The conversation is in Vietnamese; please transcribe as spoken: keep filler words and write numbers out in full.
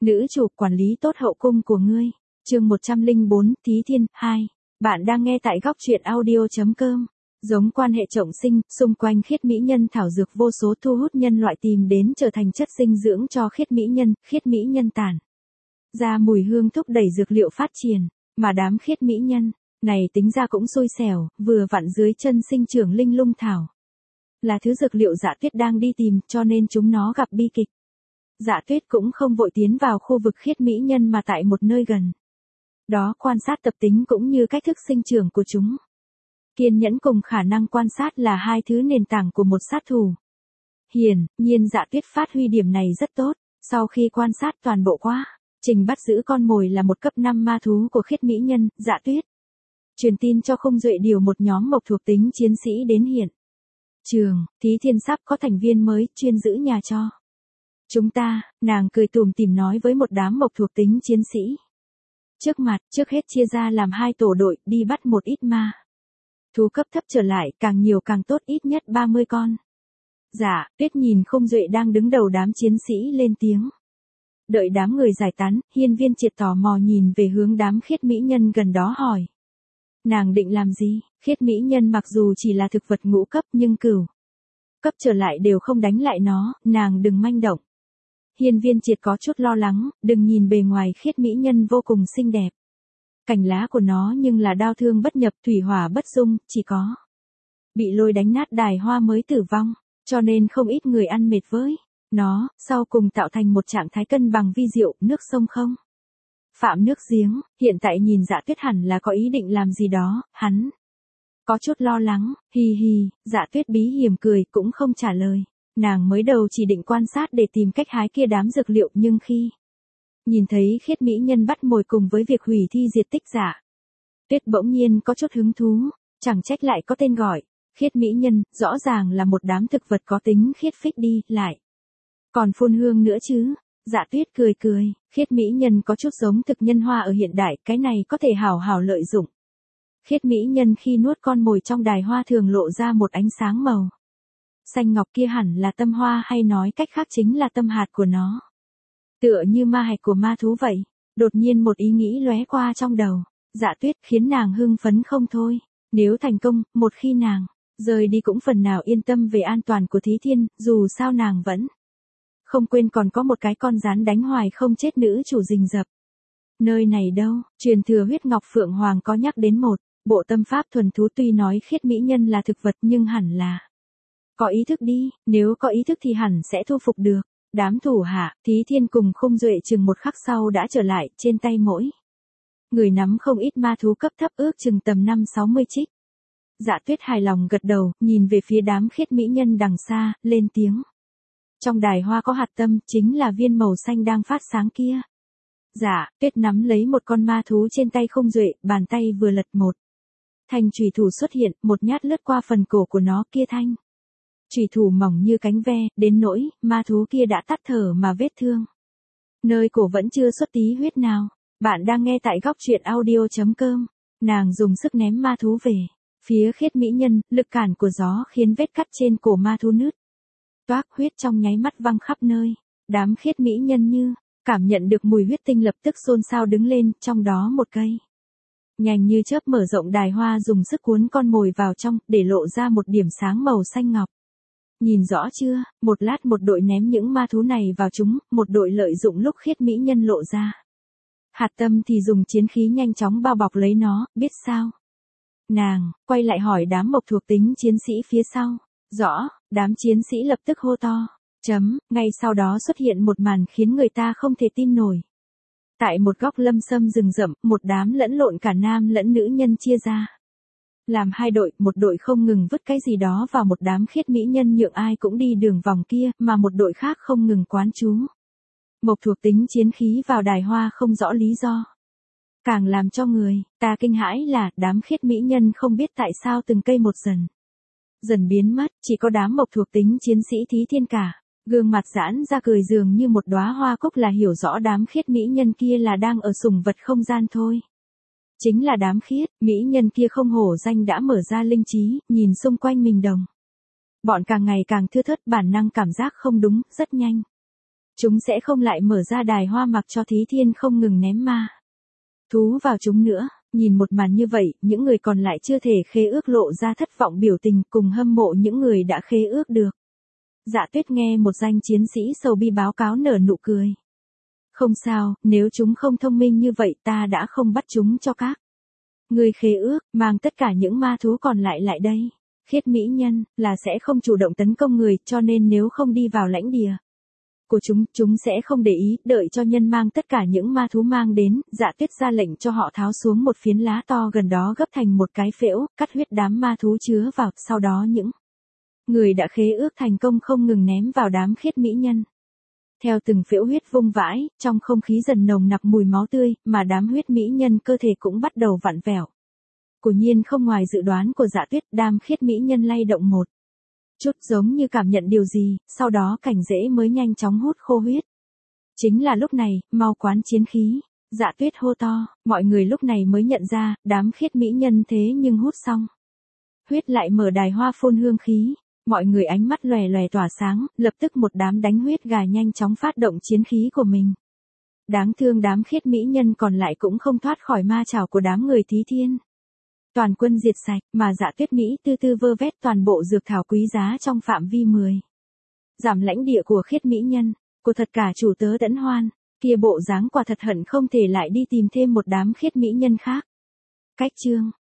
Nữ chủ quản lý tốt hậu cung của ngươi. Chương một trăm lẻ bốn, Thí Thiên, hai. Bạn đang nghe tại góc truyện audio.com. Giống quan hệ trọng sinh, xung quanh khiết mỹ nhân thảo dược vô số thu hút nhân loại tìm đến trở thành chất dinh dưỡng cho khiết mỹ nhân, khiết mỹ nhân tản ra mùi hương thúc đẩy dược liệu phát triển, mà đám khiết mỹ nhân này tính ra cũng xui xẻo, vừa vặn dưới chân sinh trưởng linh lung thảo. Là thứ dược liệu Dạ Tuyết đang đi tìm, cho nên chúng nó gặp bi kịch. Dạ Tuyết cũng không vội tiến vào khu vực khiết mỹ nhân mà tại một nơi gần đó quan sát tập tính cũng như cách thức sinh trưởng của chúng. Kiên nhẫn cùng khả năng quan sát là hai thứ nền tảng của một sát thủ. Hiển nhiên Dạ Tuyết phát huy điểm này rất tốt, sau khi quan sát toàn bộ quá trình bắt giữ con mồi là một cấp năm ma thú của khiết mỹ nhân, Dạ Tuyết truyền tin cho Khung Duệ điều một nhóm mộc thuộc tính chiến sĩ đến hiện trường. Thí Thiên sắp có thành viên mới chuyên giữ nhà cho chúng ta, nàng cười tủm tỉm nói với một đám mộc thuộc tính chiến sĩ trước mặt. Trước hết chia ra làm hai tổ đội đi bắt một ít ma thú cấp thấp trở lại, càng nhiều càng tốt, ít nhất ba mươi con. Dạ Tuyết nhìn Khung Duệ đang đứng đầu đám chiến sĩ lên tiếng. Đợi đám người giải tán, Hiên Viên Triệt tò mò nhìn về hướng đám khiết mỹ nhân gần đó hỏi. Nàng định làm gì? Khiết mỹ nhân mặc dù chỉ là thực vật ngũ cấp nhưng cửu cấp trở lại đều không đánh lại nó, nàng đừng manh động. Hiên Viên Triệt có chút lo lắng, đừng nhìn bề ngoài khiết mỹ nhân vô cùng xinh đẹp. Cành lá của nó nhưng là đao thương bất nhập, thủy hỏa bất dung, chỉ có bị lôi đánh nát đài hoa mới tử vong, cho nên không ít người ăn mệt với nó, sau cùng tạo thành một trạng thái cân bằng vi diệu, nước sông không phạm nước giếng. Hiện tại nhìn Dạ Tuyết hẳn là có ý định làm gì đó, hắn có chút lo lắng. Hi hi, Dạ Tuyết bí hiểm cười cũng không trả lời. Nàng mới đầu chỉ định quan sát để tìm cách hái kia đám dược liệu, nhưng khi nhìn thấy khiết mỹ nhân bắt mồi cùng với việc hủy thi diệt tích Dạ Tuyết bỗng nhiên có chút hứng thú, chẳng trách lại có tên gọi khiết mỹ nhân, rõ ràng là một đám thực vật có tính khiết phích đi, lại còn phun hương nữa chứ. Dạ Tuyết cười cười, khiết mỹ nhân có chút giống thực nhân hoa ở hiện đại, cái này có thể hào hào lợi dụng. Khiết mỹ nhân khi nuốt con mồi trong đài hoa thường lộ ra một ánh sáng màu xanh ngọc, kia hẳn là tâm hoa, hay nói cách khác chính là tâm hạt của nó. Tựa như ma hạch của ma thú vậy. Đột nhiên một ý nghĩ lóe qua trong đầu Dạ Tuyết, khiến nàng hưng phấn không thôi. Nếu thành công, một khi nàng rời đi cũng phần nào yên tâm về an toàn của Thí Thiên, dù sao nàng vẫn không quên còn có một cái con rắn đánh hoài không chết nữ chủ rình rập. Nơi này đâu? Truyền thừa huyết ngọc phượng hoàng có nhắc đến một bộ tâm pháp thuần thú, tuy nói khiết mỹ nhân là thực vật nhưng hẳn là có ý thức đi, nếu có ý thức thì hẳn sẽ thu phục được. Đám thủ hạ, Thí Thiên cùng Khung Duệ chừng một khắc sau đã trở lại, trên tay mỗi người nắm không ít ma thú cấp thấp, ước chừng tầm năm sáu mươi trích. Dạ Tuyết hài lòng gật đầu, nhìn về phía đám khiết mỹ nhân đằng xa, lên tiếng. Trong đài hoa có hạt tâm, chính là viên màu xanh đang phát sáng kia. Dạ Tuyết nắm lấy một con ma thú trên tay Khung Duệ, bàn tay vừa lật, một thanh chùy thủ xuất hiện, một nhát lướt qua phần cổ của nó, kia thanh chùy thủ mỏng như cánh ve, đến nỗi ma thú kia đã tắt thở mà vết thương nơi cổ vẫn chưa xuất tí huyết nào. Bạn đang nghe tại góc truyện audio.com. Nàng dùng sức ném ma thú về phía khiết mỹ nhân, lực cản của gió khiến vết cắt trên cổ ma thú nứt toác, huyết trong nháy mắt văng khắp nơi. Đám khiết mỹ nhân như cảm nhận được mùi huyết tinh lập tức xôn xao đứng lên, trong đó một cây nhanh như chớp mở rộng đài hoa dùng sức cuốn con mồi vào trong, để lộ ra một điểm sáng màu xanh ngọc. Nhìn rõ chưa? Một lát một đội ném những ma thú này vào chúng, một đội lợi dụng lúc khiết mỹ nhân lộ ra hạt tâm thì dùng chiến khí nhanh chóng bao bọc lấy nó, biết sao? Nàng quay lại hỏi đám mộc thuộc tính chiến sĩ phía sau. Rõ, đám chiến sĩ lập tức hô to. Chấm, ngay sau đó xuất hiện một màn khiến người ta không thể tin nổi. Tại một góc lâm sâm rừng rậm, một đám lẫn lộn cả nam lẫn nữ nhân chia ra làm hai đội, một đội không ngừng vứt cái gì đó vào một đám khiết mỹ nhân nhượng ai cũng đi đường vòng kia, mà một đội khác không ngừng quán chú mộc thuộc tính chiến khí vào đài hoa không rõ lý do. Càng làm cho người ta kinh hãi là đám khiết mỹ nhân không biết tại sao từng cây một dần dần biến mất, chỉ có đám mộc thuộc tính chiến sĩ Thí Thiên cả gương mặt giãn ra cười dường như một đóa hoa cúc, là hiểu rõ đám khiết mỹ nhân kia là đang ở sủng vật không gian thôi. Chính là đám khiết mỹ nhân kia không hổ danh đã mở ra linh trí, nhìn xung quanh mình đồng bọn càng ngày càng thưa thớt, bản năng cảm giác không đúng, rất nhanh Chúng sẽ không lại mở ra đài hoa mặc cho Thí Thiên không ngừng ném ma thú vào chúng nữa. Nhìn một màn như vậy, những người còn lại chưa thể khế ước lộ ra thất vọng biểu tình cùng hâm mộ những người đã khế ước được. Dạ Tuyết nghe một danh chiến sĩ sầu bi báo cáo nở nụ cười. Không sao, nếu chúng không thông minh như vậy ta đã không bắt chúng cho các người khế ước, mang tất cả những ma thú còn lại lại đây. Khiết mỹ nhân, là sẽ không chủ động tấn công người, cho nên nếu không đi vào lãnh địa của chúng, chúng sẽ không để ý, đợi cho nhân mang tất cả những ma thú mang đến, Dạ Tuyết ra lệnh cho họ tháo xuống một phiến lá to gần đó gấp thành một cái phễu, cắt huyết đám ma thú chứa vào, sau đó những người đã khế ước thành công không ngừng ném vào đám khiết mỹ nhân. Theo từng phễu huyết vung vãi, trong không khí dần nồng nặc mùi máu tươi, mà đám huyết mỹ nhân cơ thể cũng bắt đầu vặn vẹo. Quả nhiên không ngoài dự đoán của Dạ Tuyết, đám khiết mỹ nhân lay động một chút giống như cảm nhận điều gì, sau đó cảnh rễ mới nhanh chóng hút khô huyết. Chính là lúc này, mau quán chiến khí, Dạ Tuyết hô to, mọi người lúc này mới nhận ra, đám khiết mỹ nhân thế nhưng hút xong huyết lại mở đài hoa phun hương khí. Mọi người ánh mắt lòe lòe tỏa sáng, lập tức một đám đánh huyết gà nhanh chóng phát động chiến khí của mình. Đáng thương đám khiết mỹ nhân còn lại cũng không thoát khỏi ma chảo của đám người Thí Thiên. Toàn quân diệt sạch, mà Dạ Tuyết Mỹ tư tư vơ vét toàn bộ dược thảo quý giá trong phạm vi mười giảm lãnh địa của khiết mỹ nhân, của thật cả chủ tớ Tẫn Hoan, kia bộ dáng quả thật hận không thể lại đi tìm thêm một đám khiết mỹ nhân khác. Cách chương